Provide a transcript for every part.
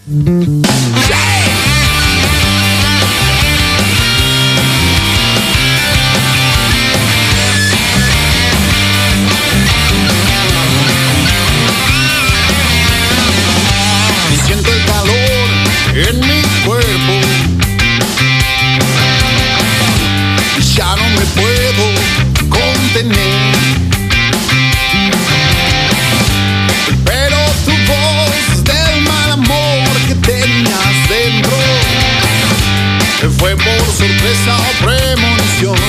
Siento el calor en mi cuerpo, ya no me puedo contener, pero tu voz del mal amor que tenías dentro fue por sorpresa o premonición,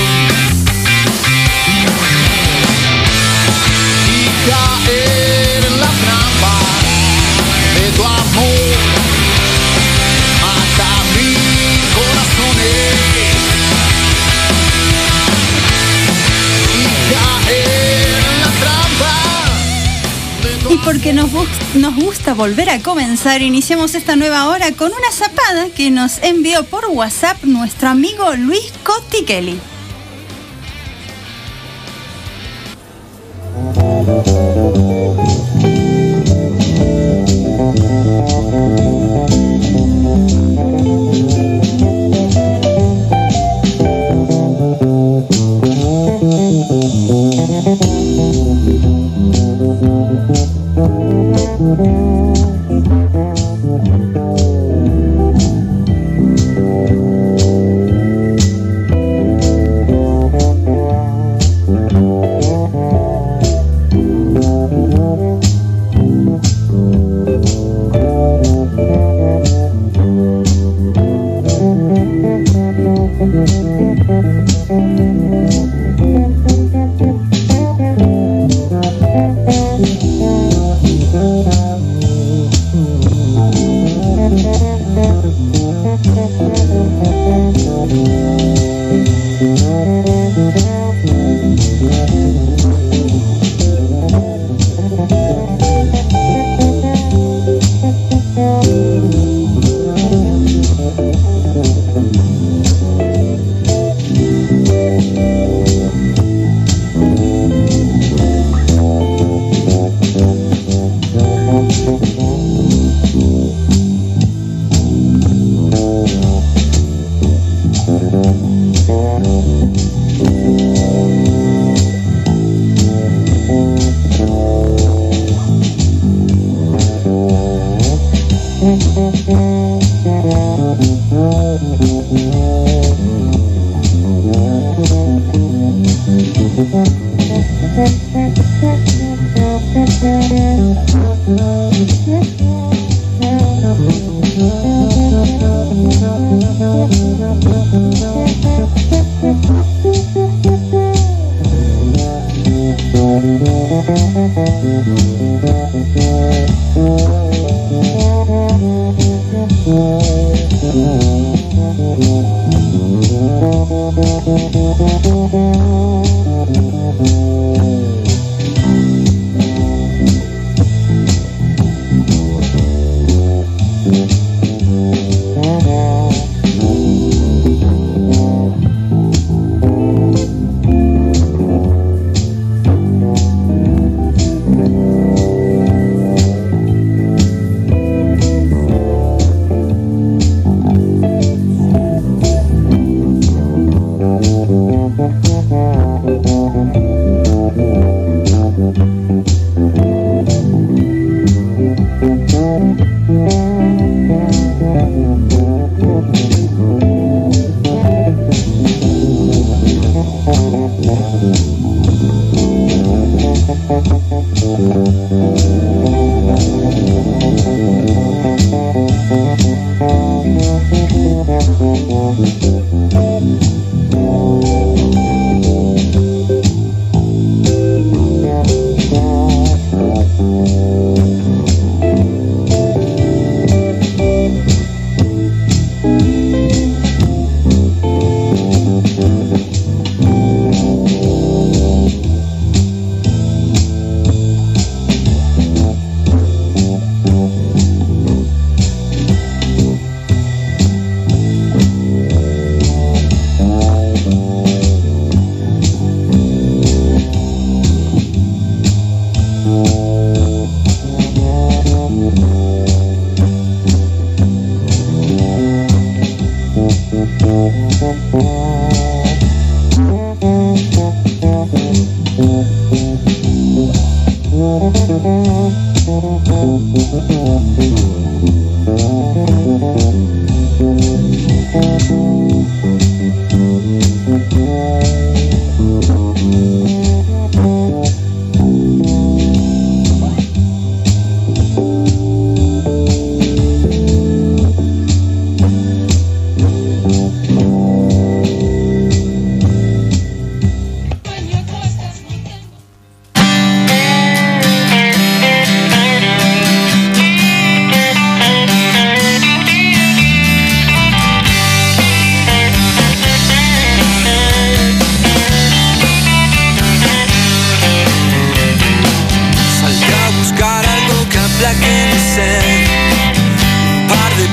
y caer en la trampa de tu amor mata mi corazón, y caer en la trampa de tu Y porque nos gusta volver a comenzar, iniciamos esta nueva hora con una zapada que nos envió por WhatsApp nuestro amigo Luis Cotichelli.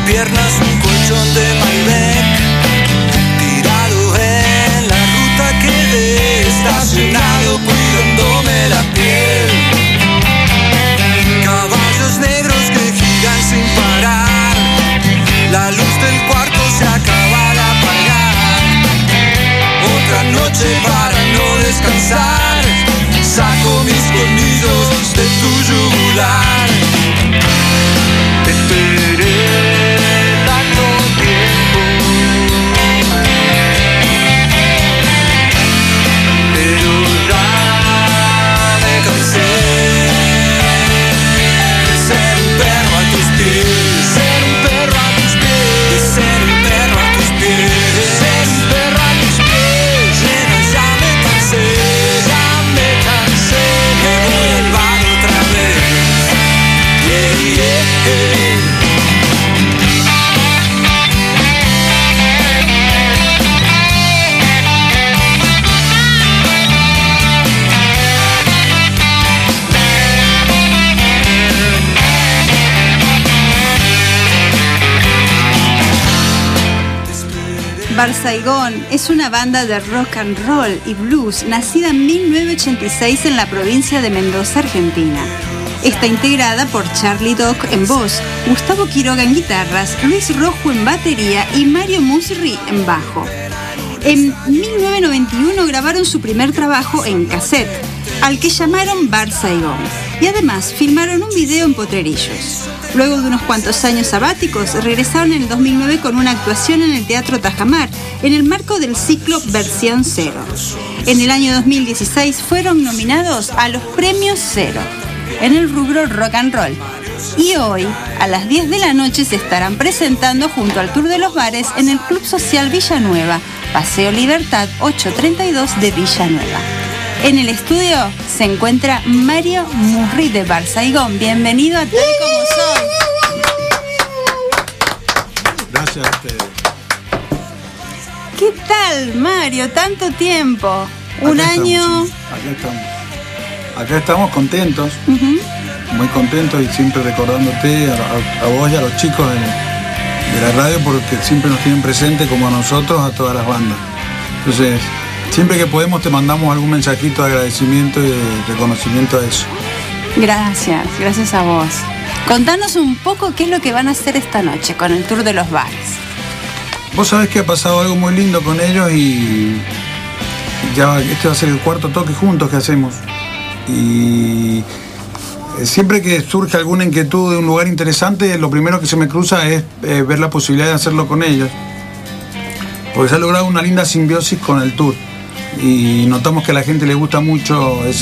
piernas un colchón de Malbec, tirado en la ruta quedé estacionado cuidándome la piel. Caballos negros que giran sin parar, la luz del cuarto se acaba de apagar. Otra noche para no descansar, saco mis colmillos de tu yugular. Te esperé tanto tiempo, pero ya me cansé de ser un perro a tus pies, ser un perro a tus pies, de ser un perro a tus pies, de ser un perro a tus pies. Ya me cansé, me voy al bar otra vez. Yeah, yeah. Bar Saigón es una banda de rock and roll y blues nacida en 1986 en la provincia de Mendoza, Argentina. Está integrada por Charlie Doc en voz, Gustavo Quiroga en guitarras, Luis Rojo en batería y Mario Musri en bajo. En 1991 grabaron su primer trabajo en cassette, al que llamaron Bar Saigón, y además filmaron un video en Potrerillos. Luego de unos cuantos años sabáticos, regresaron en el 2009 con una actuación en el Teatro Tajamar, en el marco del ciclo Versión Cero. En el año 2016 fueron nominados a los Premios Cero, en el rubro rock and roll. Y hoy, a las 10 de la noche, se estarán presentando junto al Tour de los Bares en el Club Social Villanueva, Paseo Libertad 832 de Villanueva. En el estudio se encuentra Mario Musri de Bar Saigón. Bienvenido a Tal Como Soy. Gracias a ustedes. ¿Qué tal, Mario? Tanto tiempo. Un año. Acá estamos contentos, muy contentos y siempre recordándote a vos y a los chicos de la radio porque siempre nos tienen presente como a nosotros, a todas las bandas. Entonces, siempre que podemos te mandamos algún mensajito de agradecimiento y de reconocimiento a eso. Gracias a vos. Contanos un poco qué es lo que van a hacer esta noche con el Tour de los Bares. Vos sabés que ha pasado algo muy lindo con ellos y ya este va a ser el cuarto toque juntos que hacemos. Y siempre que surge alguna inquietud de un lugar interesante, lo primero que se me cruza es ver la posibilidad de hacerlo con ellos. Porque se ha logrado una linda simbiosis con el tour. Y notamos que a la gente le gusta mucho es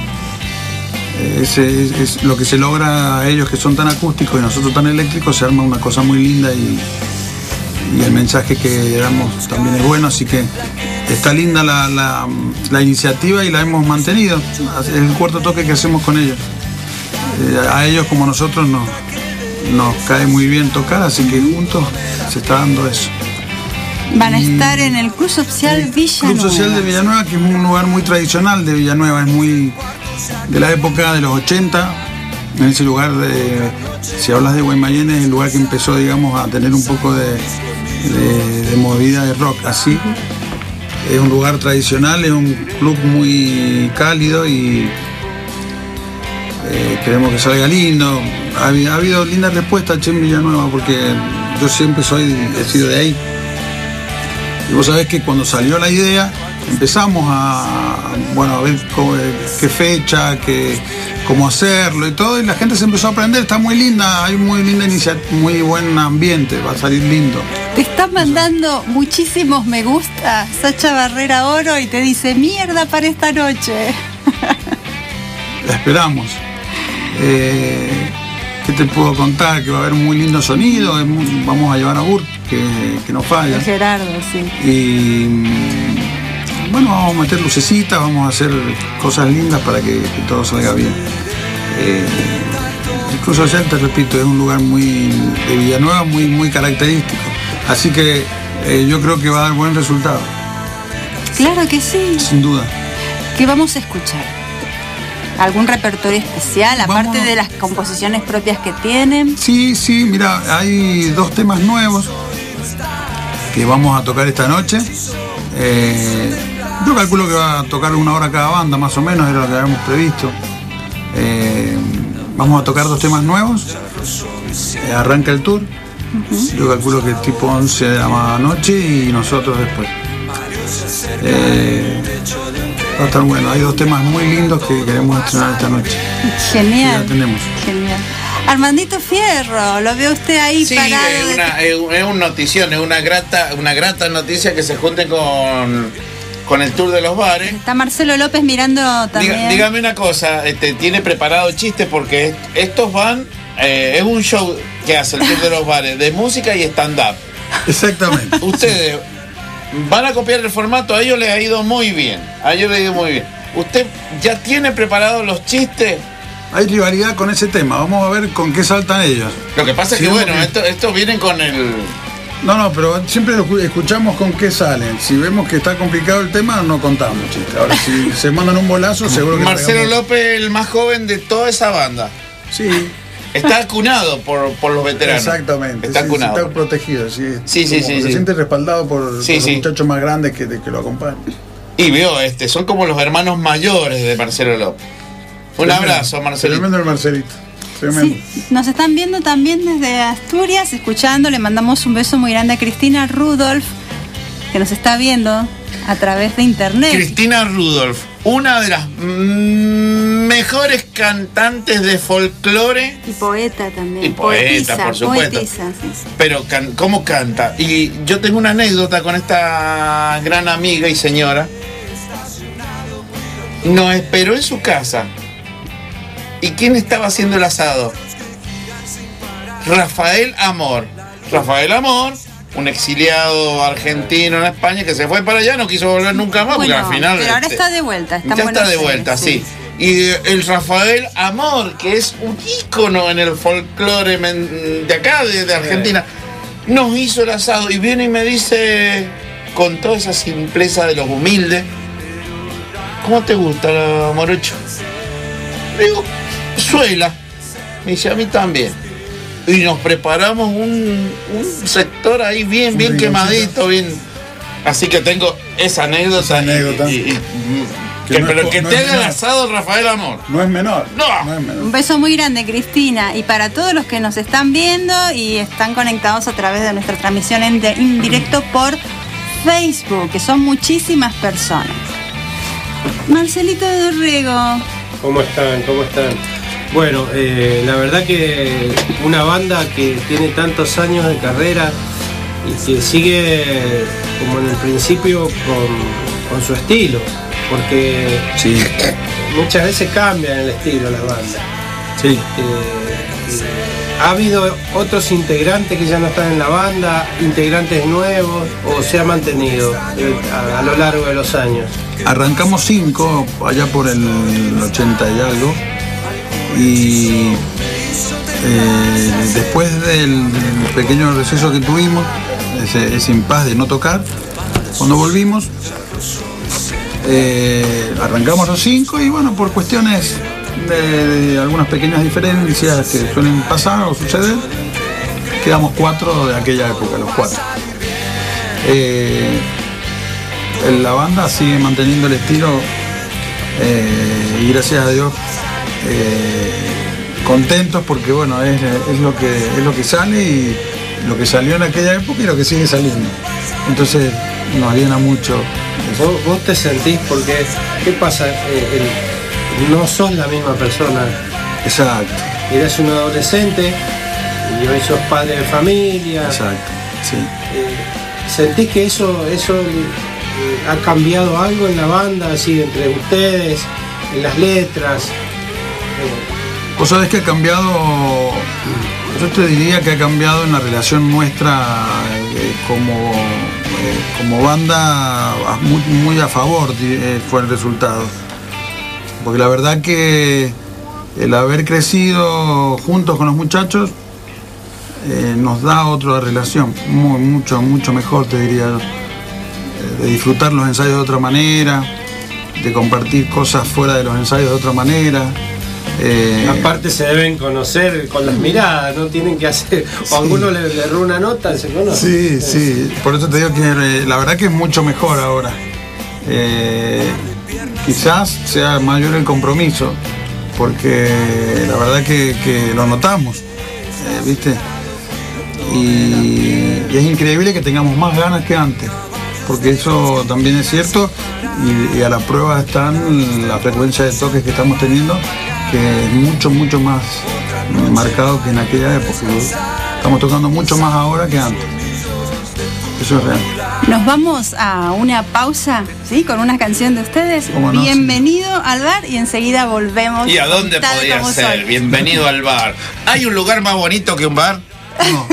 lo que se logra a ellos que son tan acústicos y nosotros tan eléctricos, se arma una cosa muy linda y el mensaje que damos también es bueno, así que está linda la iniciativa y la hemos mantenido. Es el cuarto toque que hacemos con ellos. A ellos como a nosotros nos cae muy bien tocar, así que juntos se está dando eso. Van a estar en el Club Social Villanueva. Club Social de Villanueva, que es un lugar muy tradicional de Villanueva, es muy de la época de los 80. En ese lugar, si hablas de Guaymallén, es el lugar que empezó, digamos, a tener un poco de movida de rock, así. Es un lugar tradicional, es un club muy cálido y queremos que salga lindo. Ha habido linda respuesta en Villanueva porque yo siempre he sido de ahí. Y vos sabés que cuando salió la idea empezamos a ver qué fecha, cómo hacerlo y todo, y la gente se empezó a aprender. Está muy linda, hay muy linda iniciativa, muy buen ambiente, va a salir lindo. Te están mandando muchísimos me gusta Sacha Barrera Oro y te dice mierda para esta noche. La esperamos. ¿Qué te puedo contar? Que va a haber un muy lindo sonido, vamos a llevar a Burt, que no falla. Gerardo, sí. Y bueno, vamos a meter lucecitas, vamos a hacer cosas lindas para que todo salga bien. Incluso ya te repito, es un lugar muy de Villanueva, muy característico. Así que yo creo que va a dar buen resultado. Claro que sí. Sin duda. ¿Qué vamos a escuchar? ¿Algún repertorio especial, aparte de las composiciones propias que tienen? Sí, mira, hay 2 temas nuevos que vamos a tocar esta noche. Yo calculo que va a tocar 1 hora cada banda, más o menos, era lo que habíamos previsto. Vamos a tocar 2 temas nuevos. Arranca el tour. Yo calculo que tipo 11 de la noche y nosotros después. Va a estar bueno. Hay 2 temas muy lindos que queremos estrenar esta noche. Genial. Ya tenemos. Genial. Armandito Fierro, lo veo usted ahí parado. Es una notición, es una grata noticia que se junten con el tour de los bares. Está Marcelo López mirando también. Dígame una cosa, tiene preparado chistes porque estos van, es un show que hace el tour de los bares de música y stand-up. Exactamente. Ustedes van a copiar el formato, a ellos les ha ido muy bien. ¿Usted ya tiene preparados los chistes? Hay rivalidad con ese tema, vamos a ver con qué saltan ellos. Lo que pasa es que bueno, estos vienen con el... No, pero siempre lo escuchamos con qué salen. Si vemos que está complicado el tema, no contamos chistes. Ahora, si se mandan un bolazo, seguro que... Marcelo López, el más joven de toda esa banda. Sí. Está cunado por los veteranos. Exactamente. Está cunado. Está protegido. Sí. Sí. Se siente respaldado por los muchachos más grandes que lo acompañan. Y veo, son como los hermanos mayores de Marcelo López. Un abrazo, Marcelito. Tremendo el Marcelito. Tremendo. Sí, nos están viendo también desde Asturias, escuchando. Le mandamos un beso muy grande a Cristina Rudolph, que nos está viendo a través de internet. Cristina Rudolph, una de las mejores cantantes de folclore. Y poeta también. Y poeta, por supuesto. Poetisa, sí. Pero ¿cómo canta? Y yo tengo una anécdota con esta gran amiga y señora. Nos esperó en su casa. ¿Y quién estaba haciendo el asado? Rafael Amor. Rafael Amor, un exiliado argentino en España que se fue para allá, no quiso volver nunca más, Bueno, porque al final... pero ahora está de vuelta. Ya está de vuelta, sí. Y el Rafael Amor, que es un ícono en el folclore de acá, de Argentina, nos hizo el asado y viene y me dice, con toda esa simpleza de los humildes, ¿cómo te gusta, Morocho? Le digo, suela. Me dice, a mí también. Y nos preparamos un sector ahí bien quemadito, bien. Así que tengo esa anécdota. Pero que te haga el asado Rafael Amor. No es menor. No es menor. Un beso muy grande, Cristina. Y para todos los que nos están viendo y están conectados a través de nuestra transmisión en directo por Facebook, que son muchísimas personas. Marcelito Dorrego. ¿Cómo están? Bueno, la verdad que una banda que tiene tantos años de carrera y que sigue como en el principio con su estilo, porque sí, muchas veces cambian el estilo las bandas. Sí. ¿Ha habido otros integrantes que ya no están en la banda, integrantes nuevos, o se ha mantenido a lo largo de los años? Arrancamos 5 allá por el 80 y algo, y después del pequeño receso que tuvimos, ese impasse de no tocar, cuando volvimos, arrancamos los 5 y bueno, por cuestiones de algunas pequeñas diferencias que suelen pasar o suceder, quedamos 4 de aquella época, los 4. La banda sigue manteniendo el estilo y gracias a Dios contentos porque bueno, es lo que sale y lo que salió en aquella época y lo que sigue saliendo. Entonces nos llena mucho. ¿Vos te sentís? Porque ¿qué pasa? No sos la misma persona. Exacto. Eras un adolescente y hoy sos padre de familia. Exacto, sí. ¿Sentís que eso ha cambiado algo en la banda, así entre ustedes, en las letras? Vos sabés que ha cambiado, yo te diría que ha cambiado en la relación nuestra como banda, muy a favor fue el resultado. Porque la verdad que el haber crecido juntos con los muchachos nos da otra relación, mucho mejor, te diría yo. De disfrutar los ensayos de otra manera, de compartir cosas fuera de los ensayos de otra manera. Aparte se deben conocer con las miradas, no tienen que hacer, o a alguno le erró una nota y se conoce. Sí, por eso te digo que la verdad que es mucho mejor ahora. Quizás sea mayor el compromiso, porque la verdad que lo notamos, ¿viste? Y es increíble que tengamos más ganas que antes, porque eso también es cierto, y a la prueba están la frecuencia de toques que estamos teniendo, que es mucho más marcado que en aquella época. Estamos tocando mucho más ahora que antes. Eso es real. Nos vamos a una pausa, ¿sí? Con una canción de ustedes. ¿Cómo no? Bienvenido al bar y enseguida volvemos. ¿Y a dónde Tal podría como ser? soy. Bienvenido al bar. ¿Hay un lugar más bonito que un bar? No.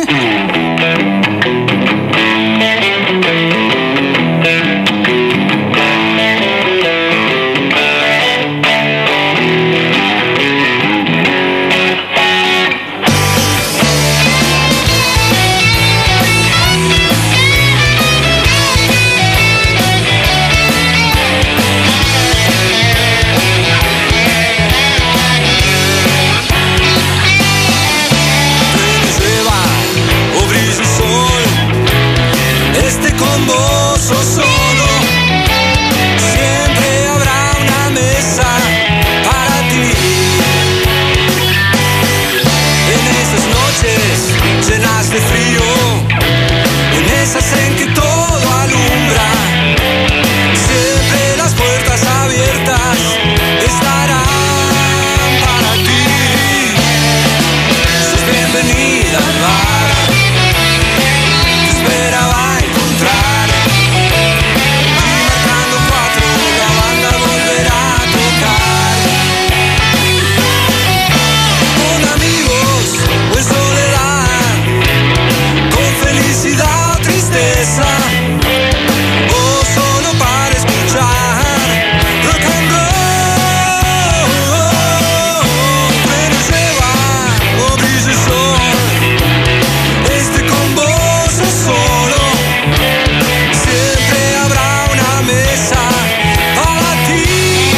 O brilla el sol, con vos o solo, siempre habrá una mesa para ti. En esas noches llenas de frío, en esas en que todo alumbra, siempre las puertas abiertas estarán para ti. Sos bienvenida al bar. Esperaba encontrar, y marcando 4 la banda volverá a tocar. Con amigos o en soledad, con felicidad o tristeza, o solo para escuchar rock and roll. Pero lleva o brilla el sol, con vos o solo, siempre habrá una mesa para ti.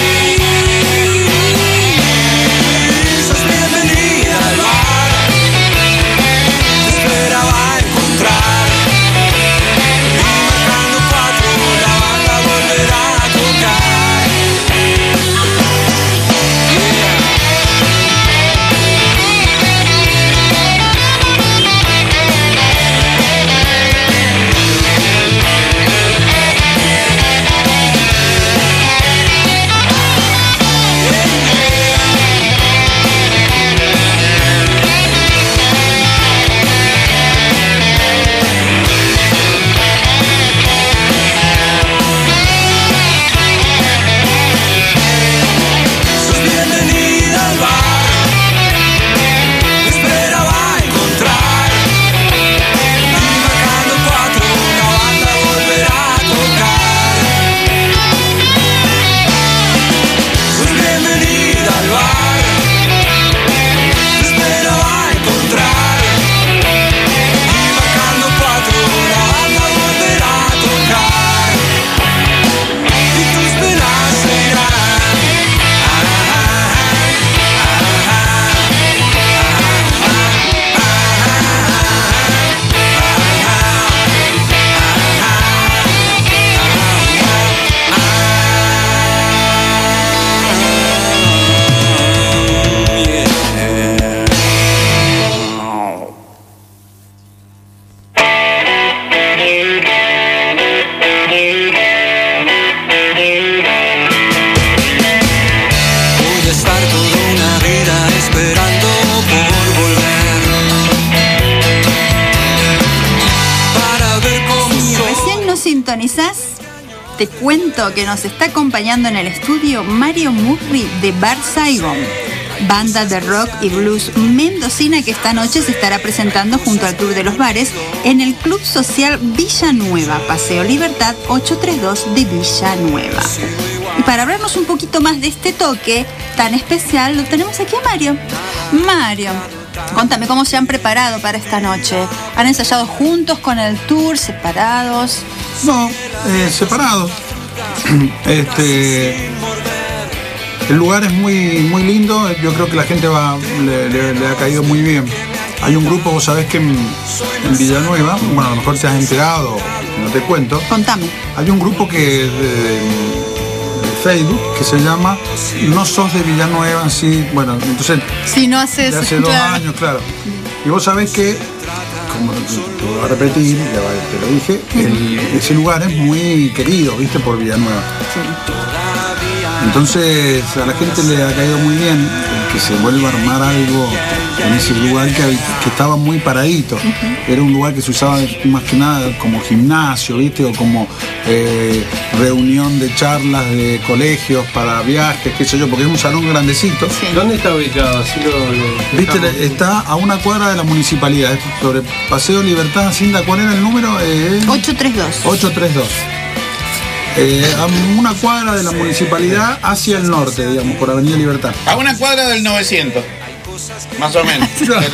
Sos bienvenida al bar, te esperaba encontrar, y marcando 4 la banda volverá a tocar. Sos bienvenida al bar, te esperaba encontrar, y marcando 4 la banda volverá a tocar. Sos bienvenida al bar, te esperaba encontrar, y marcando 4 la banda volverá a tocar. Y tus penas se irán. Voy a estar toda una vida esperando por volver, para ver cómo Si soy. recién nos sintonizás, te cuento que nos está acompañando en el estudio Mario Murri de Bar Saigon, banda de rock y blues mendocina que esta noche se estará presentando junto al Club de los Bares en el Club Social Villanueva, Paseo Libertad 832 de Villanueva. Y para hablarnos un poquito más de este toque tan especial, lo tenemos aquí a Mario. Mario, contame cómo se han preparado para esta noche. ¿Han ensayado juntos con el tour, separados? No, separados. El lugar es muy lindo, yo creo que la gente le ha caído muy bien. Hay un grupo, vos sabés que en Villanueva, bueno, a lo mejor te has enterado, no te cuento. Contame. Hay un grupo de Facebook que se llama No Sos de Villanueva, sí, bueno, entonces Si no haces... de hace 2 años, claro. Y vos sabés que, como te voy a repetir, ya te lo dije, ese lugar es muy querido, viste, por Villanueva. Sí. Entonces a la gente le ha caído muy bien el que se vuelva a armar algo en ese lugar que estaba muy paradito. Era un lugar que se usaba más que nada como gimnasio, ¿viste? O como reunión de charlas de colegios para viajes, qué sé yo, porque es un salón grandecito. Sí. ¿Dónde está ubicado? Así ¿Viste? Está a una cuadra de la municipalidad, es sobre Paseo Libertad, Cinda, ¿cuál era el número? 832. 832. A una cuadra de la municipalidad hacia el norte, digamos, por Avenida Libertad. A una cuadra del 900, más o menos.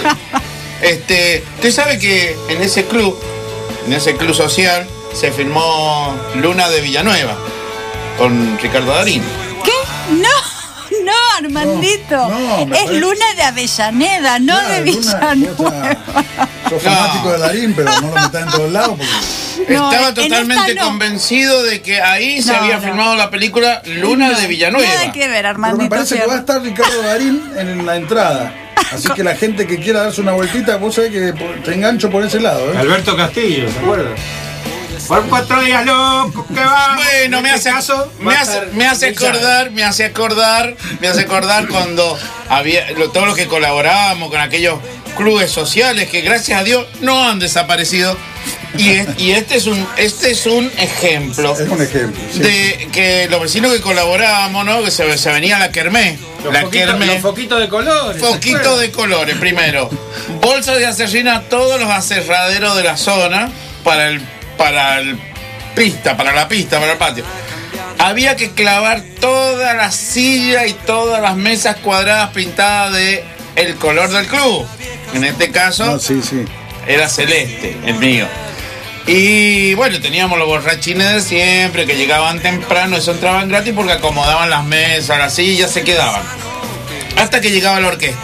Usted sabe que en ese club social, se firmó Luna de Villanueva con Ricardo Darín. ¿Qué? No, Armandito. No, me es parece- Luna de Avellaneda, no Claro, de Luna, Villanueva. sos fanático de Darín, pero no lo metas en todos lados porque... No, Estaba en totalmente esta no. convencido de que ahí se No, había no. filmado la película Luna de Villanueva. Nada que ver, Pero Armandito. me parece que va a estar Ricardo Darín en la entrada. Así que la gente que quiera darse una vueltita, vos sabés que te engancho por ese lado, ¿eh? Alberto Castillo, ¿se acuerdan? Por 4 días loco, que va. Bueno, me hace acordar cuando había todos los que colaborábamos con aquellos clubes sociales que gracias a Dios no han desaparecido. Y este es un ejemplo Es un ejemplo. Sí. de que los vecinos que colaborábamos, ¿no? Que se venía la kermés. Los La foquitos, kermés. los foquitos de colores. ¿se Foquitos acuerdan? de colores, primero. Bolsas de acerrín a todos los aserraderos de la zona para la pista, para el patio. Había que clavar toda la silla y todas las mesas cuadradas pintadas de el color del club. En este caso No, sí. era celeste, el mío. Y bueno, teníamos los borrachines de siempre que llegaban temprano, eso entraban gratis porque acomodaban las mesas, las sillas, se quedaban. Hasta que llegaba la orquesta.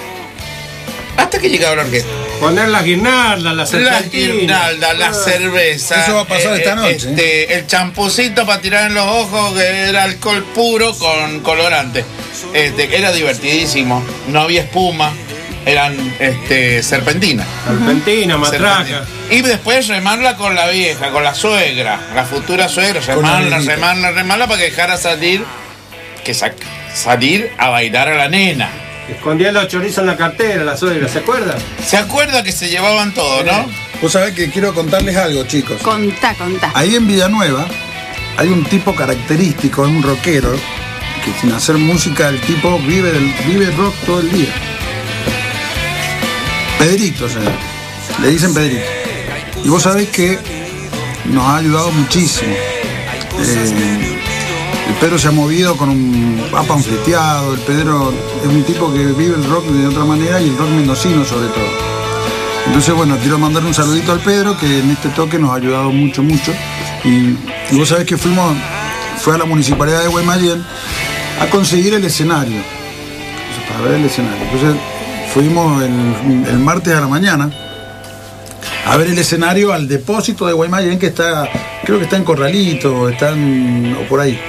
Poner las guirnaldas, las La serpentinas. guirnalda, la cerveza. Eso va a pasar esta noche, El champucito para tirar en los ojos, que era alcohol puro con colorante. Era divertidísimo. No había espuma, eran serpentinas. Serpentina, matraca. Serpentina. Y después remarla con la vieja, con la suegra, la futura suegra, remarla para que dejara salir a bailar a la nena. Escondía los chorizos en la cartera, la suegra, ¿se acuerdan? ¿Se acuerda que se llevaban todo, no? Vos sabés que quiero contarles algo, chicos. Contá. Ahí en Villanueva hay un tipo característico, es un rockero, que sin hacer música el tipo vive rock todo el día. Pedrito, le dicen Pedrito. Y vos sabés que nos ha ayudado muchísimo. El Pedro se ha movido con ha panfleteado, el Pedro es un tipo que vive el rock de otra manera y el rock mendocino sobre todo. Entonces, bueno, quiero mandar un saludito al Pedro, que en este toque nos ha ayudado mucho. Y vos sabés que fue a la municipalidad de Guaymallén a conseguir el escenario, para ver el escenario. Entonces fuimos el martes a la mañana a ver el escenario al depósito de Guaymallén, que creo que está en Corralito, o por ahí.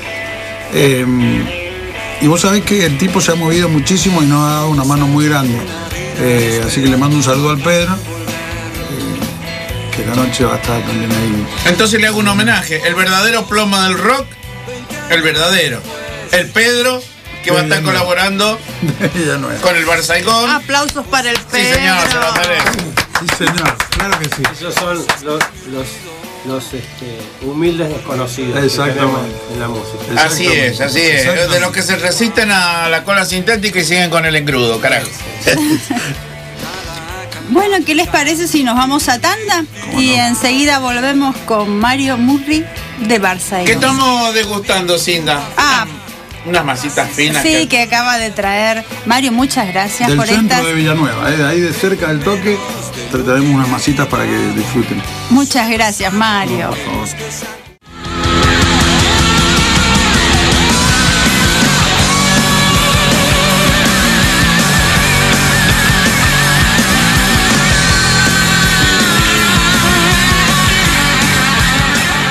Y vos sabés que el tipo se ha movido muchísimo y nos ha dado una mano muy grande. Así que le mando un saludo al Pedro, que la noche va a estar también ahí. Entonces le hago un homenaje. El verdadero ploma del rock, el verdadero. El Pedro, que va a estar colaborando Ya no es. con el Bar Saigón. Aplausos para el Sí, Pedro. señor, se lo merece. Sí, señor, claro que sí. Esos son los humildes desconocidos que Exactamente. tenemos en la música. Así es. Exactamente. De los que se resisten a la cola sintética y siguen con el engrudo, carajo. Bueno, ¿qué les parece si nos vamos a tanda? Y enseguida volvemos con Mario Murri de Barça. ¿Qué estamos degustando, Cinda? Ah, Unas masitas finas. sí, que acaba de traer. Mario, muchas gracias Del por centro estas. de Villanueva, de ahí de cerca del toque, trataremos unas masitas para que disfruten. Muchas gracias, Mario. Por favor.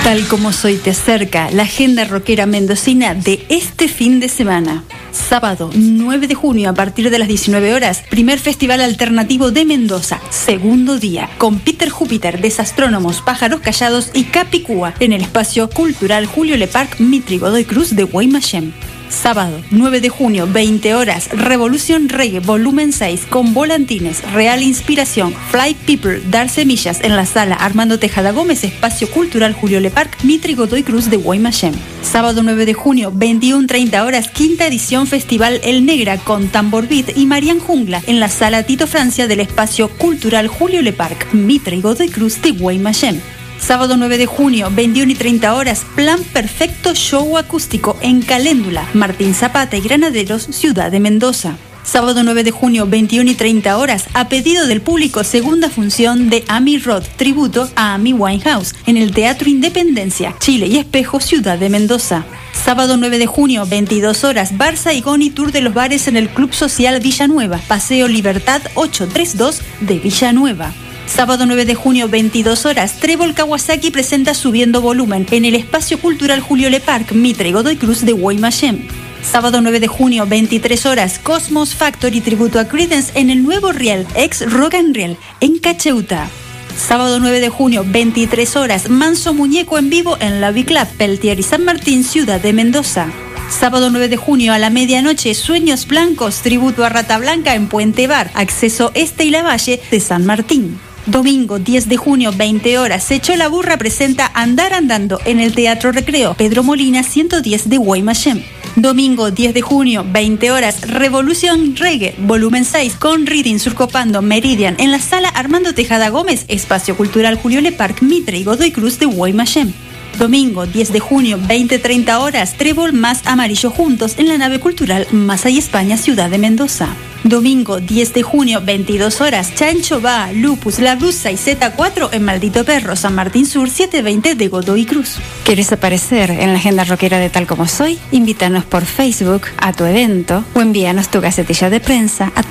Tal como soy te acerca la agenda rockera mendocina de este fin de semana. Sábado 9 de junio a partir de las 19 horas, primer festival alternativo de Mendoza, segundo día, con Peter Júpiter, Desastrónomos, Pájaros Callados y Capicúa en el espacio cultural Julio Leparc Mitri Godoy Cruz de Guaymallén. Sábado 9 de junio, 20 horas, Revolución Reggae Volumen 6 con Volantines, Real Inspiración, Fly People, Dar Semillas en la sala Armando Tejada Gómez, espacio cultural Julio Leparc Mitri Godoy Cruz de Guaymallén. Sábado 9 de junio, 21:30 horas, quinta edición Festival El Negra con Tambor Beat y Marian Jungla en la sala Tito Francia del espacio cultural Julio Leparc Mitri Godoy Cruz de Guaymallén. Sábado 9 de junio, 21:30 horas, Plan Perfecto Show Acústico en Caléndula, Martín Zapata y Granaderos, Ciudad de Mendoza. Sábado 9 de junio, 21:30 horas, a pedido del público, segunda función de Amy Roth, tributo a Amy Winehouse, en el Teatro Independencia, Chile y Espejo, Ciudad de Mendoza. Sábado 9 de junio, 22 horas, Bar Saigón y Tour de los Bares en el Club Social Villanueva, Paseo Libertad 832 de Villanueva. Sábado 9 de junio, 22 horas, Trébol Kawasaki presenta Subiendo Volumen en el espacio cultural Julio Leparc Mitre Godoy Cruz de Guaymallén. Sábado 9 de junio, 23 horas, Cosmos Factory tributo a Creedence en el nuevo Riel, ex Rock and Riel, en Cacheuta. Sábado 9 de junio, 23 horas, Manso Muñeco en vivo en la B-Club, Peltier y San Martín, Ciudad de Mendoza. Sábado 9 de junio a la medianoche, Sueños Blancos, tributo a Rata Blanca en Puente Bar, acceso este y la Valle de San Martín. Domingo 10 de junio, 20 horas, Se Echó la Burra presenta Andar Andando en el Teatro Recreo, Pedro Molina 110 de Guaymallén. Domingo 10 de junio, 20 horas, Revolución Reggae, volumen 6, con Reading Surcopando Meridian en la sala Armando Tejada Gómez, espacio cultural Julio Leparc Mitre y Godoy Cruz de Guaymallén. Domingo 10 de junio, 20:30 horas, Trébol más Amarillo juntos en la nave cultural Masay España, Ciudad de Mendoza. Domingo 10 de junio, 22 horas, Chancho Va, Lupus, La Brusa y Z4 en Maldito Perro, San Martín Sur, 720 de Godoy Cruz. ¿Quieres aparecer en la agenda rockera de Tal Como Soy? Invítanos por Facebook a tu evento o envíanos tu gacetilla de prensa a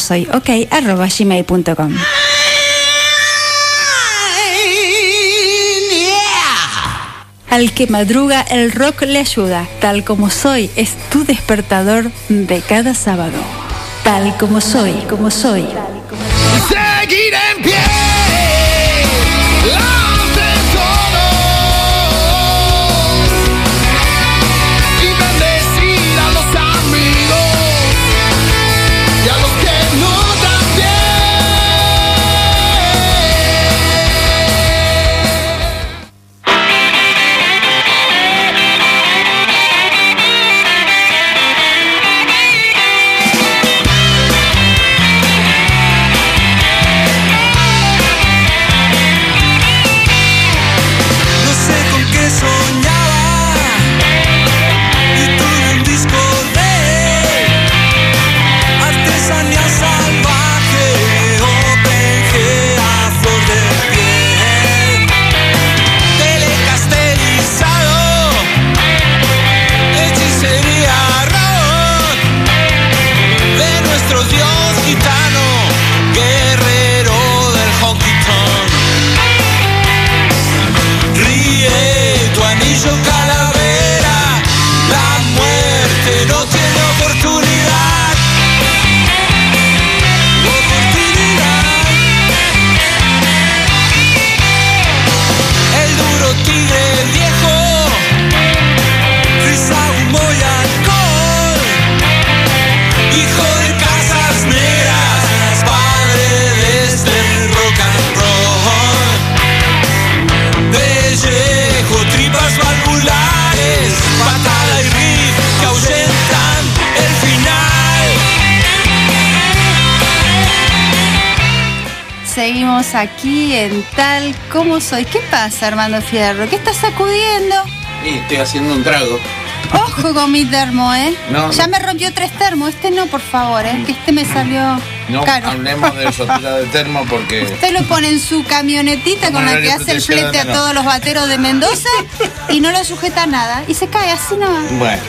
talcomosoyok@gmail.com. Al que madruga, el rock le ayuda. Tal Como Soy es tu despertador de cada sábado. Tal como soy, como soy. Seguir en pie, ante todo, y bendecir a los amigos y a los que no Seguimos aquí en Tal Como Soy. ¿Qué pasa, Armando Fierro? ¿Qué estás sacudiendo? Sí, estoy haciendo un trago. Ojo con mi termo, ¿eh? No, ya no. me rompió 3 termos. Este no, por favor, ¿eh? Que este me salió No caro. hablemos de sotila de termo porque... Usted lo pone en su camionetita con la que hace el flete a todos los bateros de Mendoza y no lo sujeta a nada. Y se cae así nomás. Bueno,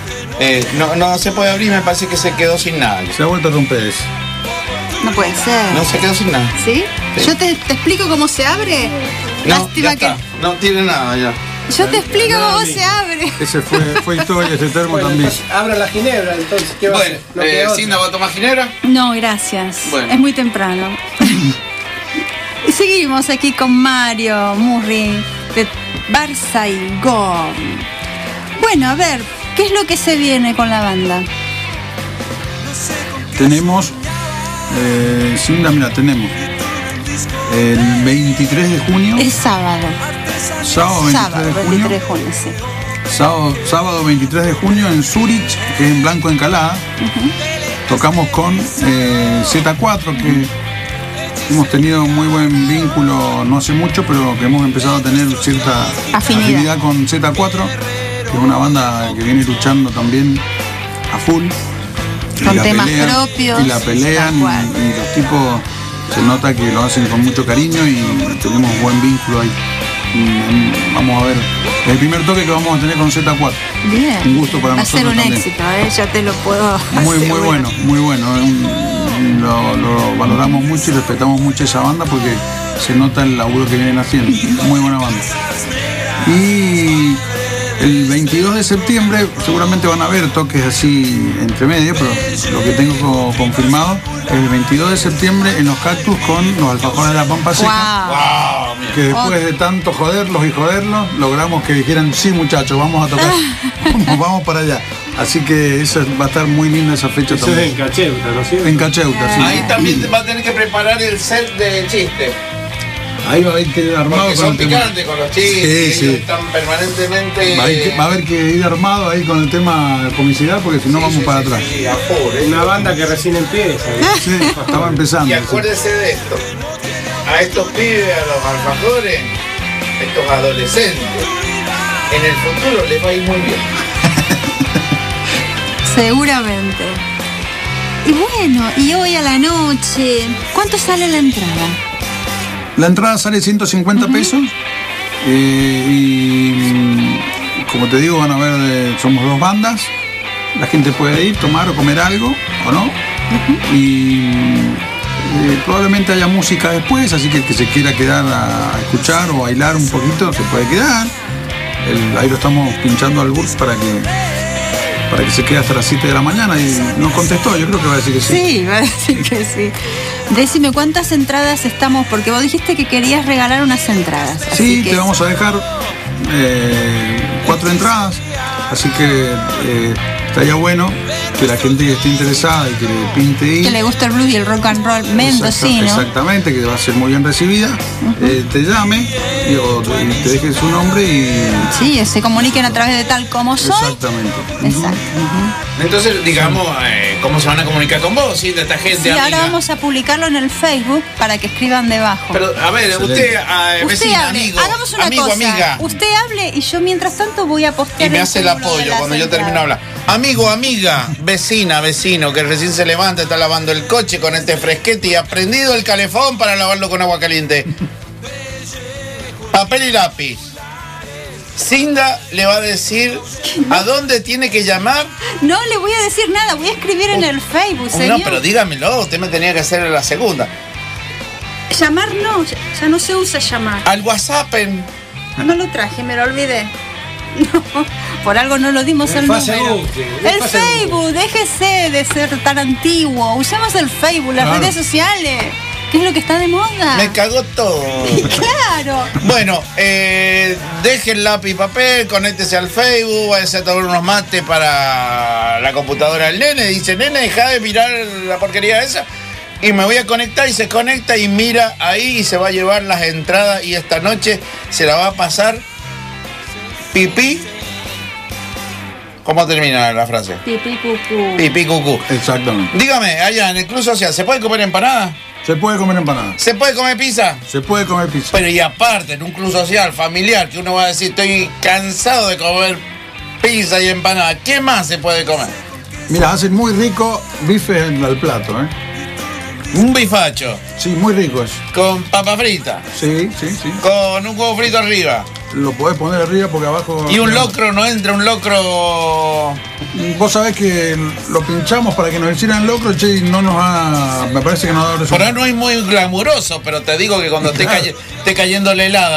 no se puede abrir, me parece que se quedó sin nada. Se ha vuelto a romper eso. No puede ser. No se quedó sin nada. ¿Sí? Sí. Yo te explico cómo se abre. No, Lástima ya está. No tiene nada ya. Yo te explico cómo se abre. Ese fue historia, ese termo Bueno, también. pues, abra la ginebra, entonces, ¿qué va a Bueno, hacer? No queda otra. Cinda, ¿va a tomar ginebra? No, gracias. Bueno. Es muy temprano. Y seguimos aquí con Mario Murri de Bar Saigón. Bueno, a ver, ¿qué es lo que se viene con la banda? Tenemos, Cinda, mira, tenemos el 23 de junio, Es sábado. sábado 23 Sábado, de 23 junio, de junio, sí. sábado 23 de junio en Zurich, que es en Blanco Encalada. Tocamos con Z4, que hemos tenido muy buen vínculo no hace mucho, pero que hemos empezado a tener cierta Afinidad. con Z4, que es una banda que viene luchando también a full. Y Con la temas pelean, propios, y la pelean, tal cual. y los tipos se nota que lo hacen con mucho cariño y tenemos buen vínculo ahí. Vamos a ver, el primer toque que vamos a tener con Z4. Bien. Un gusto para Va a ser nosotros un también. éxito, ya te lo puedo Muy asegurar. bueno, muy bueno. Lo valoramos mucho y respetamos mucho esa banda porque se nota el laburo que vienen haciendo. Muy buena banda. Y el 22 de septiembre seguramente van a haber toques así entre medio, pero lo que tengo confirmado es el 22 de septiembre en Los Cactus con los Alfajores de la Pampa Seca. Wow. Que después de tanto joderlos y joderlos, logramos que dijeran, sí muchachos, vamos a tocar, vamos para allá. Así que eso va a estar muy linda esa fecha Eso es también. en Cacheuta, ¿no es cierto? En Cacheuta, sí. Ahí también va a tener que preparar el set de chistes. Ahí va a ir que ir armado Porque con son el tema. picantes con los chistes. Sí, sí. Ellos están permanentemente. Va a haber que ir armado ahí con el tema comicidad porque si no vamos para atrás. Sí, a full, Una banda que recién empieza. Sí, estaba empezando. Y sí. acuérdese de esto. A estos pibes, a los alfajores, estos adolescentes, en el futuro les va a ir muy bien. Seguramente. Y bueno, y hoy a la noche, ¿cuánto sale la entrada? La entrada sale 150 pesos. Y como te digo, van a ver, somos dos bandas. La gente puede ir, tomar o comer algo, o no. Y probablemente haya música después, así que el que se quiera quedar a escuchar o bailar un poquito se puede quedar. Ahí lo estamos pinchando al bus para que se quede hasta las 7 de la mañana y nos contestó, yo creo que va a decir que sí. Sí, va a decir que sí. Decime, ¿cuántas entradas estamos? Porque vos dijiste que querías regalar unas entradas. Sí, así que te vamos a dejar 4 entradas, así que estaría bueno que la gente que esté interesada y que le pinte ir. que le gusta el blues y el rock and roll mendocino. Exactamente, que va a ser muy bien recibida, te llame y te deje su nombre y... Sí, se comuniquen a través de Tal Como Soy. Exactamente. Exacto. Entonces, digamos, ¿cómo se van a comunicar con vos? ¿Sí? De esta gente Sí, amiga. ahora vamos a publicarlo en el Facebook para que escriban debajo. Pero, a ver, Excelente. usted, Usted vecina, hable, amigo, hagamos una amigo, cosa. amiga. Usted hable y yo mientras tanto voy a postear. Y me hace el seguro de apoyo las cuando yo entradas. termino de hablar. Amigo, amiga, vecina, vecino, que recién se levanta, está lavando el coche con este fresquete y ha prendido el calefón para lavarlo con agua caliente. Papel y lápiz. Cinda le va a decir a dónde tiene que llamar. No le voy a decir nada, voy a escribir en el Facebook, No, señor. pero dígamelo, usted me tenía que hacer la segunda. Llamar no, ya no se usa llamar. Al WhatsApp No lo traje, me lo olvidé. No, por algo no lo dimos el Facebook, número. El Facebook, déjese de ser tan antiguo. Usemos el Facebook, las Claro. redes sociales. ¿Qué es lo que está de moda? me cagó todo. Claro. Bueno, deje el lápiz y papel, conéctese al Facebook, váyase a tomar unos mates para la computadora del nene. Dice, nene, deja de mirar la porquería esa. Y me voy a conectar y se conecta y mira ahí y se va a llevar las entradas y esta noche se la va a pasar pipí. ¿Cómo termina la frase? Pipí cucú. Pipí cucú. Exactamente. Dígame, allá en el Club Social, ¿se puede comer empanada? Se puede comer empanada, ¿Se puede comer pizza? se puede comer pizza. Pero y aparte, en un club social, familiar, que uno va a decir, estoy cansado de comer pizza y empanada, ¿qué más se puede comer? Mira, hacen muy rico bife al plato, ¿eh? Un bifacho, Sí, muy rico eso. con papa frita, Sí, sí, sí. con un huevo frito arriba. Lo podés poner arriba porque abajo... Y un locro, ¿no entra un locro? Vos sabés que lo pinchamos para que nos hicieran locro, che, y no nos ha... Me parece que no ha dado Por resultado. ahí no es muy glamuroso, pero te digo que cuando esté, Claro. esté cayendo la helada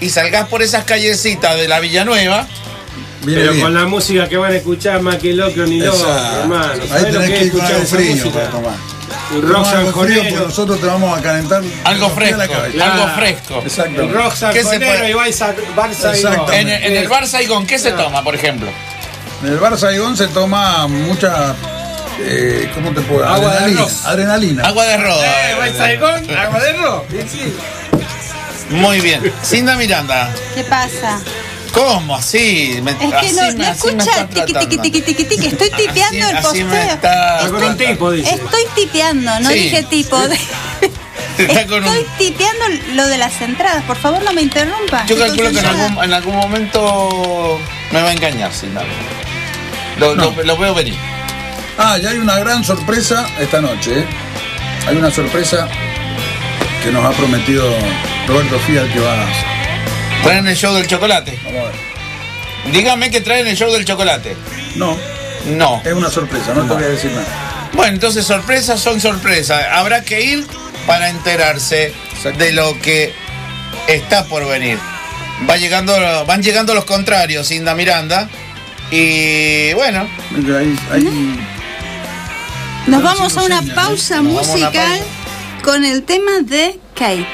y salgás por esas callecitas de la Villanueva. Viene Pero bien. con la música que van a escuchar, más que loco ni loco, Exacto. hermano. Ahí ¿Sabés lo tenés que que es ir con escuchar algo esa frío música? para tomar. Un rock Tomá algo frío porque sanjonero. nosotros te vamos a calentar Algo los pies a la fresco, cabeza. algo fresco. Un Exactamente. rock ¿Qué se sanjonero puede- y Barça y Exactamente. En el bar Saigón, ¿qué se toma, por ejemplo? En el bar Saigón se toma mucha. ¿Cómo te puedo? Agua de Adrenalina. arroz. Adrenalina. Agua de roda. Saigón, agua de rock. Sí. Muy bien. Cinda Miranda. ¿Qué pasa? ¿Cómo? Así. Es que no escucha tiqui, tiqui. Estoy tipeando el Así me posteo. está. Está con un tipo, dice. Estoy tipeando, no Sí. dije tipo. Está con Estoy un- tipeando lo de las entradas. Por favor, no me interrumpa. Yo Estoy calculo que concentrada. en algún momento me va a engañar, Cinda. Lo veo venir. Ah, ya hay una gran sorpresa esta noche. Hay una sorpresa que nos ha prometido Roberto Fiat que va a hacer. Traen el show del chocolate. Vamos a ver. Dígame que traen el show del chocolate. No, No. es una sorpresa, no te voy a decir nada. Bueno, entonces sorpresas son sorpresas. Habrá que ir para enterarse Exacto. de lo que está por venir. Van llegando los contrarios, Inda Miranda. Y bueno, Hay Nos Están vamos a haciendo una señas, pausa Nos vamos a una musical con el tema de Cake.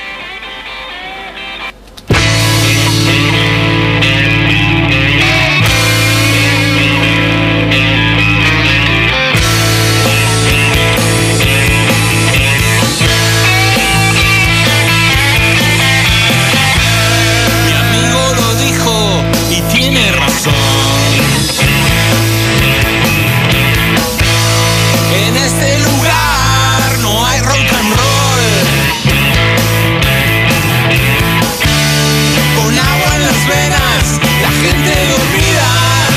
Mi amigo lo dijo y tiene razón. En este lugar no hay rock and roll. Con agua en las venas, la gente dormida.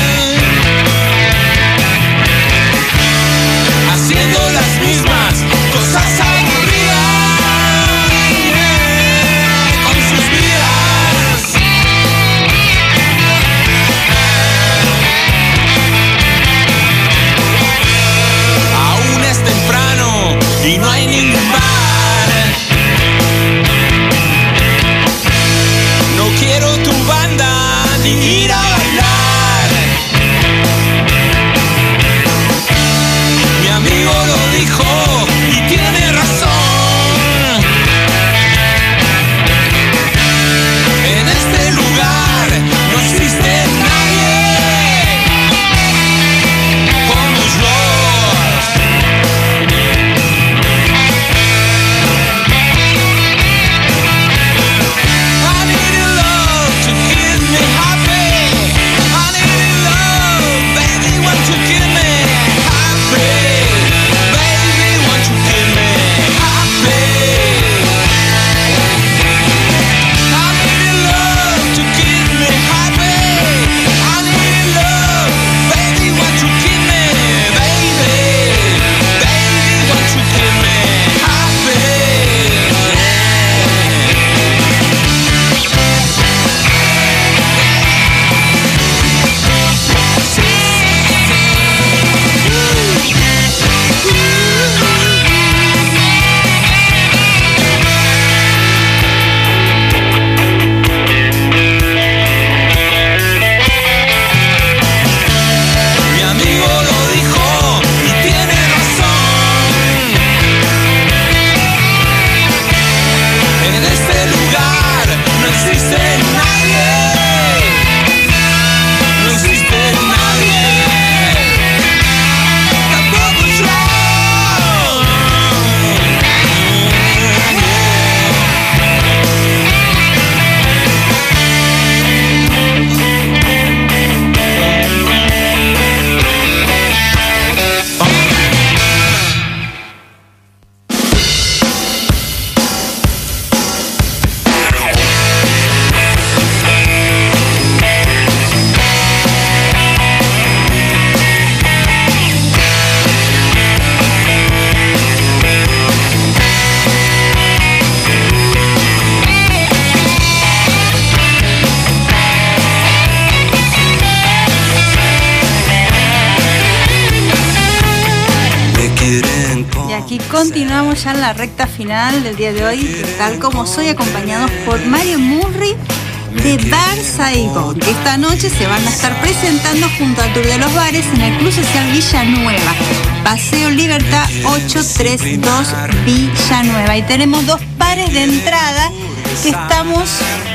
Haciendo las mismas cosas aburridas con sus vidas. Aún es temprano y no hay ningún bar. No quiero tu banda ni ir a bailar. Mi amigo lo dijo y tiene razón. En este lugar no existe nadie como yo. I need your love to keep me happy. I need your love, baby, won't you give me happy? Baby, won't you give me happy? I need your love to keep me happy. I need your love, baby, won't you give me, baby, won't you give me happy? Mi amigo lo dijo y tiene razón. En este lugar no existe nadie. No existe nadie. Tampoco yo. Y aquí continuamos ya en la recta final del día de hoy, tal como soy, acompañados por Mario Murri de Bar Saigón, que esta noche se van a estar presentando junto al Tour de los Bares en el Club Social Villanueva, Paseo Libertad 832 Villanueva. Y tenemos 2 pares de entrada que estamos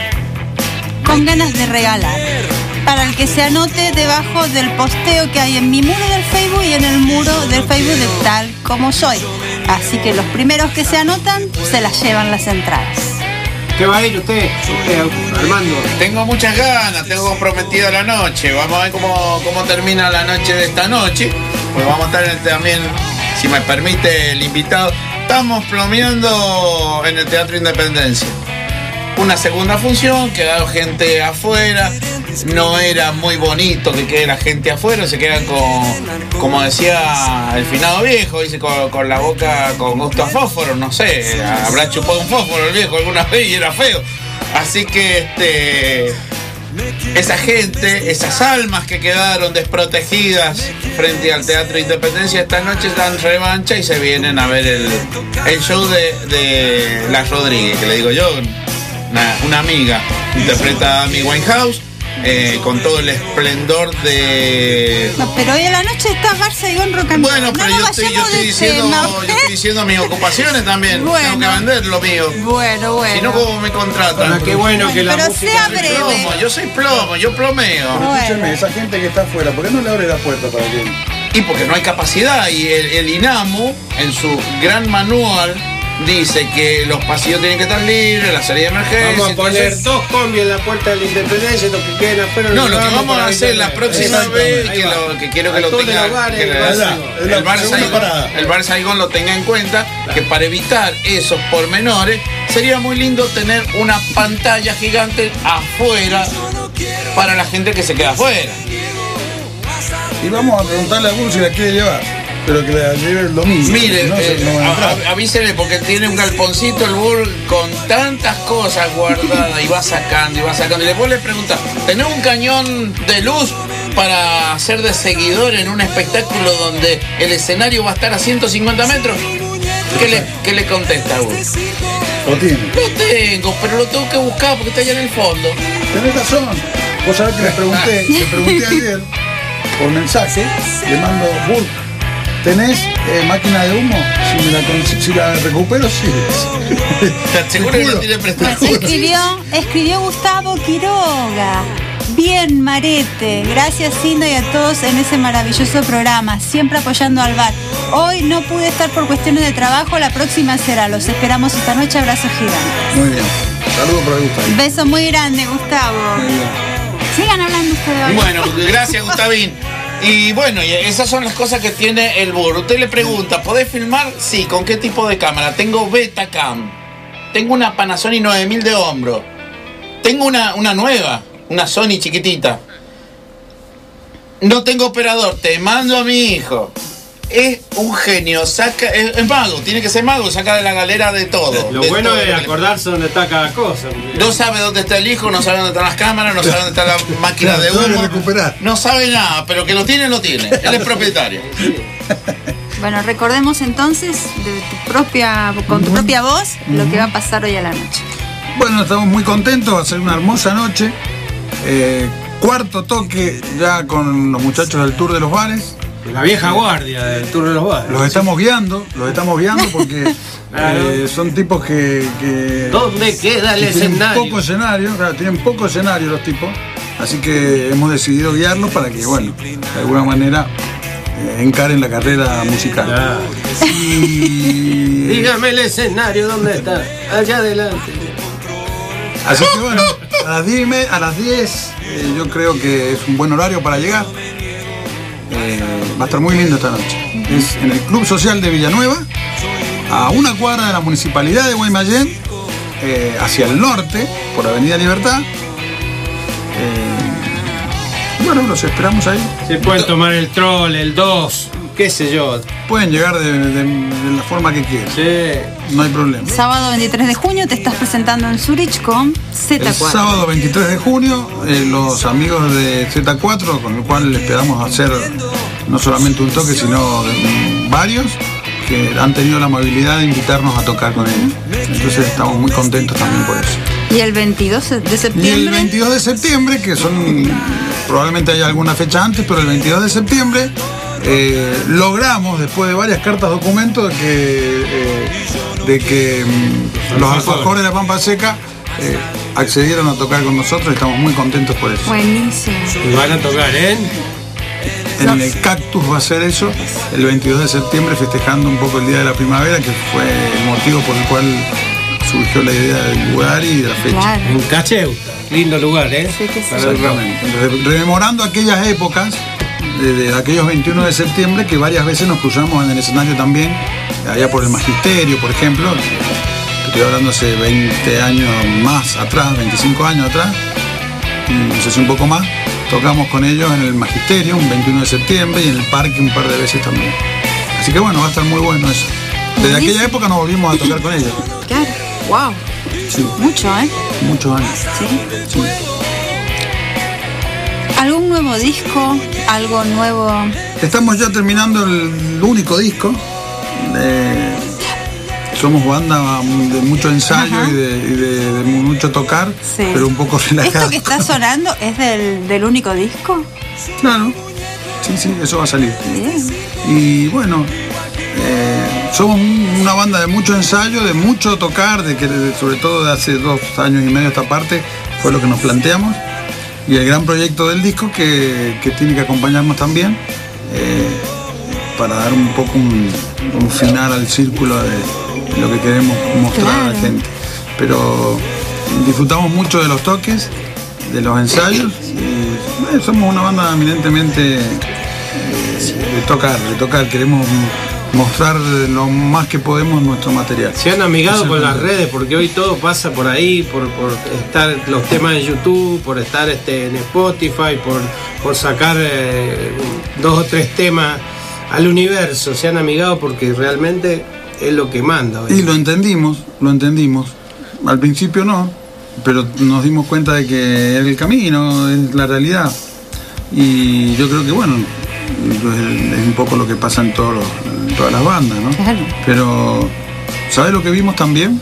con ganas de regalar. Para el que se anote debajo del posteo que hay en mi muro del Facebook y en el muro del Facebook de Tal Como Soy. Así que los primeros que se anotan se las llevan las entradas. ¿Qué va a ir usted, Armando? Tengo muchas ganas, tengo comprometida la noche. Vamos a ver cómo termina la noche de esta noche. Pues vamos a estar también, si me permite el invitado, estamos plomeando en el Teatro Independencia. Una segunda función, quedaron gente afuera, no era muy bonito que quede la gente afuera, se quedan como decía el finado viejo, dice con la boca con gusto a fósforo, no sé, habrá chupado un fósforo el viejo alguna vez y era feo. Así que esa gente, esas almas que quedaron desprotegidas frente al Teatro Independencia esta noche dan revancha y se vienen a ver el show de La Rodríguez, que le digo yo. Una amiga interpreta a Amy Winehouse con todo el esplendor de... No, pero hoy a la noche está Bar Saigón Rock and Roll. Bueno, pero yo estoy diciendo mis ocupaciones también. Bueno. Tengo que vender lo mío. Bueno. Si no, ¿cómo me contratan? Qué bueno que la Pero música... sea breve. Yo soy plomo, yo plomeo. Bueno. Escúcheme, esa gente que está afuera, ¿por qué no le abre la puerta para que...? Y porque no hay capacidad. Y el INAMU, en su gran manual, dice que los pasillos tienen que estar libres, la salida de emergencia. Vamos a poner entonces... 2 combis en la puerta de la Independencia, los que queden afuera. No, lo que vamos a hacer la próxima vez, Ahí va. que quiero que lo Al Tour de tenga, los Bares, que el Bar Saigón. el Bar Saigón lo tenga en cuenta, que para evitar esos pormenores, sería muy lindo tener una pantalla gigante afuera para la gente que se queda afuera. Y vamos a preguntarle a Bull si la quiere llevar, pero que la lleve el domingo. Mire, no, no va a entrar. avísele porque tiene un galponcito el burro con tantas cosas guardadas y va sacando. Y después le pregunta, ¿tenés un cañón de luz para hacer de seguidor en un espectáculo donde el escenario va a estar a 150 metros? ¿Qué le contesta Burro? Lo tiene. Lo tengo, pero lo tengo que buscar porque está allá en el fondo. Tenés razón. Vos sabés que le pregunté ayer por mensaje, le mando Bull, ¿tenés máquina de humo? Si la recupero, sí. ¿Estás seguro que no tiene prestado? Escribió Gustavo Quiroga. Bien, Marete. Gracias, Cinda, y a todos en ese maravilloso programa, siempre apoyando al bar. Hoy no pude estar por cuestiones de trabajo, la próxima será. Los esperamos esta noche, abrazos gigantes. Muy bien. Saludos para Gustavo. Beso muy grande, Gustavo. Muy bien. Sigan hablando ustedes hoy. Bueno, gracias, Gustavín. Y bueno, y esas son las cosas que tiene el burro. Usted le pregunta, ¿podés filmar? Sí, ¿con qué tipo de cámara? Tengo Betacam. Tengo una Panasonic 9000 de hombro. Tengo una nueva, una Sony chiquitita. No tengo operador, te mando a mi hijo. Es un genio, es mago, tiene que ser mago, saca de la galera de todo. Lo de bueno todo. es acordarse dónde está cada cosa. No sabe dónde está el hijo, no sabe dónde están las cámaras, no sabe dónde está la máquina de Claro, humo. recuperar. No sabe nada, pero que lo tiene, lo tiene. Él es propietario. Bueno, recordemos entonces con tu propia voz lo que va a pasar hoy a la noche. Bueno, estamos muy contentos, va a ser una hermosa noche. Cuarto toque ya con los muchachos del Tour de los Bares. La vieja guardia del Tour de los Bares. Los estamos guiando porque son tipos que ¿Dónde queda el que tienen escenario? poco escenario, claro, tienen poco escenario los tipos, así que hemos decidido guiarlos para que, bueno, de alguna manera encaren la carrera musical. Ah. Y Dígame el escenario, ¿dónde está? Allá adelante. así que bueno, a las 10 yo creo que es un buen horario para llegar. Va a estar muy lindo esta noche. Es en el Club Social de Villanueva, a una cuadra de la Municipalidad de Guaymallén, hacia el norte, por Avenida Libertad. Bueno, los esperamos ahí. Se pueden tomar el troll, el 2, qué sé yo. Pueden llegar de la forma que quieran. Sí. No hay problema. Sábado 23 de junio te estás presentando en Zurich con Z4. El sábado 23 de junio, los amigos de Z4, con el cual esperamos hacer no solamente un toque, sino varios, que han tenido la amabilidad de invitarnos a tocar con ellos. Entonces estamos muy contentos también por eso. ¿Y el 22 de Y el septiembre? 22 de septiembre, que son, probablemente haya alguna fecha antes, pero el 22 de septiembre logramos, después de varias cartas documentos, de que los alfajores de la Pampa Seca accedieron a tocar con nosotros y estamos muy contentos por eso. Buenísimo. Y van a tocar, ¿eh? En el Cactus va a ser eso, el 22 de septiembre, festejando un poco el Día de la Primavera, que fue el motivo por el cual surgió la idea del lugar y de la fecha. Claro. En Cacheu. Lindo lugar, ¿eh? Sí que sí. Para el rock. Exactamente. Rememorando aquellas épocas, de aquellos 21 de septiembre, que varias veces nos cruzamos en el escenario también, allá por el Magisterio, por ejemplo, que estoy hablando hace 20 años más atrás, 25 años atrás, no sé si un poco más, tocamos con ellos en el Magisterio, un 21 de septiembre, y en el parque un par de veces también. Así que bueno, va a estar muy bueno eso. Desde aquella época nos volvimos a tocar con ellos. Claro. Wow. Sí, Mucho, ¿eh? muchos años. Sí. Sí. ¿Algún nuevo disco? ¿Algo nuevo? Estamos ya terminando el único disco. Somos banda de mucho ensayo Ajá. y de mucho tocar, Sí. pero un poco relajado. ¿Esto que está sonando es del único disco? Claro. Sí, eso va a salir. Bien. Y bueno, somos una banda de mucho ensayo, de mucho tocar, sobre todo de hace 2 años y medio esta parte, fue lo que nos planteamos. Y el gran proyecto del disco que tiene que acompañarnos también, para dar un poco un final al círculo de lo que queremos mostrar a la Claro. gente. Pero disfrutamos mucho de los toques, de los ensayos. Y, somos una banda eminentemente de tocar. Queremos mostrar lo más que podemos nuestro material. Se han amigado Eso es con lo las que- redes, porque hoy todo pasa por ahí, por estar los temas en YouTube, por estar en Spotify, por sacar 2 o 3 temas al universo. Se han amigado porque realmente es lo que manda hoy. Y lo entendimos. Al principio no, pero nos dimos cuenta de que era el camino, es la realidad. Y yo creo que bueno, es un poco lo que pasa en todas las bandas, ¿no? Claro. Pero, ¿sabes lo que vimos también?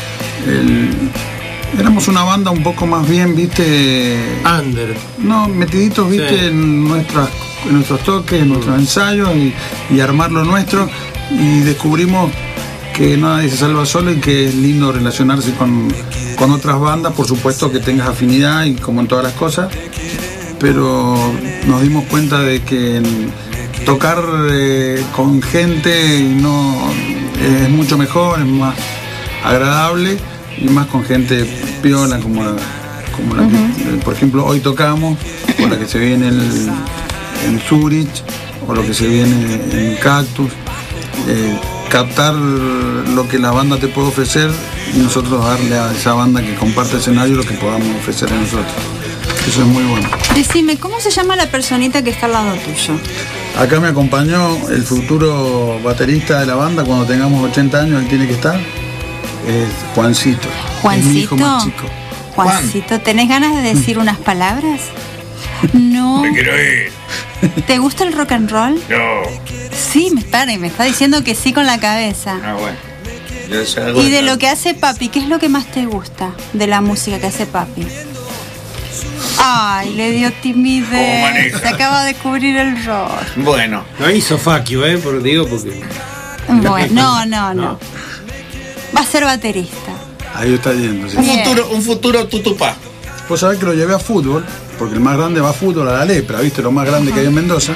Éramos una banda un poco más bien, viste, Under. no, metiditos, viste, Sí. en nuestros toques, en nuestros ensayos y armar lo nuestro. Y descubrimos que nadie se salva solo y que es lindo relacionarse con otras bandas, por supuesto que tengas afinidad y como en todas las cosas, pero nos dimos cuenta de que tocar con gente no es mucho mejor, es más agradable y más con gente piola como la que, por ejemplo, hoy tocamos, o la que se viene en Zurich, o lo que se viene en Cactus. Captar lo que la banda te puede ofrecer y nosotros darle a esa banda que comparte escenario lo que podamos ofrecer a nosotros. Eso es muy bueno. Decime, ¿cómo se llama la personita que está al lado tuyo? Acá me acompañó el futuro baterista de la banda. Cuando tengamos 80 años, él tiene que estar. Es Juancito. Es mi hijo ¿Juancito? más chico. Juancito, ¿tenés ganas de decir unas palabras? No. Quiero ir. ¿Te gusta el rock and roll? No. Sí, me está diciendo que sí con la cabeza. Ah, bueno. Yo sé algo Y de lo que hace papi, ¿qué es lo que más te gusta de la música que hace papi? Ay, le dio ¿Cómo timidez. maneja? Se acaba de cubrir el rostro. Bueno, No hizo faquio, digo porque. Bueno, no. Va a ser baterista. Ahí está yendo. sí. Bien. un futuro tutupá. Vos sabés que lo llevé a fútbol, porque el más grande va a fútbol, a la Lepra, ¿viste? Lo más grande que hay en Mendoza.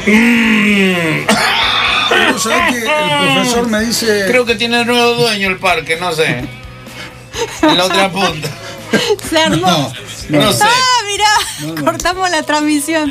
Vos sabés que el profesor me dice... Creo que tiene nuevo dueño el parque, no sé. En la otra punta. Se armó. No sé. Ah, mirá, cortamos la transmisión.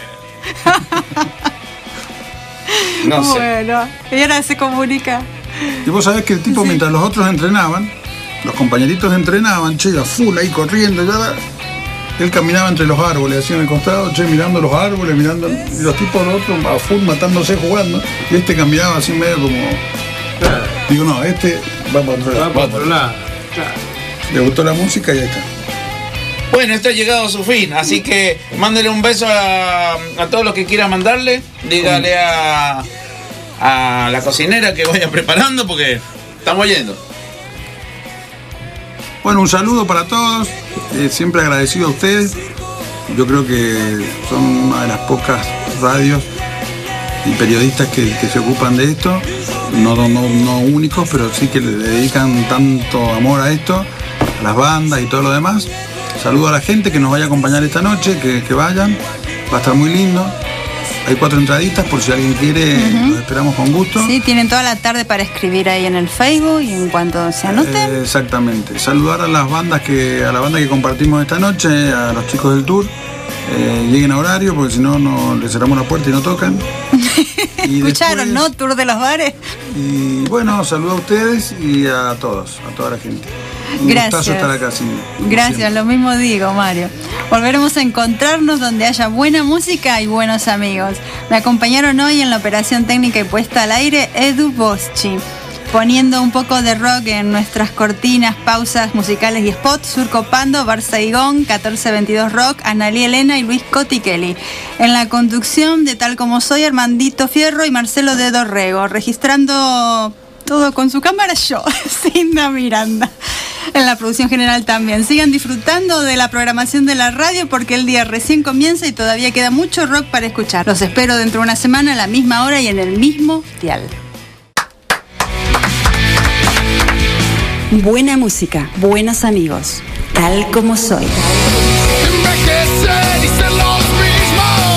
No sé. Bueno, y ahora se comunica. Y vos sabés que el tipo, mientras los otros entrenaban, los compañeritos entrenaban, che, a full ahí corriendo, él caminaba entre los árboles, así en el costado, che, mirando los árboles, mirando, y los tipos los otros a full matándose jugando, y este caminaba así medio como... Digo, no, este va para otro Va lado. para otro lado. Claro. Le gustó la música y ahí está. Bueno, esto ha llegado a su fin, así que mándele un beso a todos los que quieran mandarle. Dígale a la cocinera que vaya preparando porque estamos yendo. Bueno, un saludo para todos, siempre agradecido a ustedes. Yo creo que son una de las pocas radios y periodistas que se ocupan de esto, no únicos, pero sí que le dedican tanto amor a esto, a las bandas y todo lo demás. Saludo a la gente que nos vaya a acompañar esta noche, que vayan, va a estar muy lindo. Hay 4 entraditas por si alguien quiere, los esperamos con gusto. Sí, tienen toda la tarde para escribir ahí en el Facebook y en cuanto se anoten. Exactamente. Saludar a las bandas a la banda que compartimos esta noche, a los chicos del tour. Lleguen a horario porque si no les cerramos la puerta y no tocan. Y escucharon, ¿no? Tour de los bares. Y bueno, saludo a ustedes y a todos, a toda la gente. Un gustazo estar acá, Gracias, lo mismo digo, Mario. Volveremos a encontrarnos donde haya buena música y buenos amigos. Me acompañaron hoy en la operación técnica y puesta al aire Edu Boschi. Poniendo un poco de rock en nuestras cortinas, pausas musicales y spots, Surco Pando, Bar Saigón, 1422 Rock, Analí Elena y Luis Cotichelli. En la conducción de Tal Como Soy, Armandito Fierro y Marcelo de Dorrego. Registrando todo con su cámara yo, Cinda Miranda. En la producción general también. Sigan disfrutando de la programación de la radio porque el día recién comienza y todavía queda mucho rock para escuchar. Los espero dentro de una semana a la misma hora y en el mismo dial. Buena música, buenos amigos, Tal Como Soy. Envejecer y ser los mismos.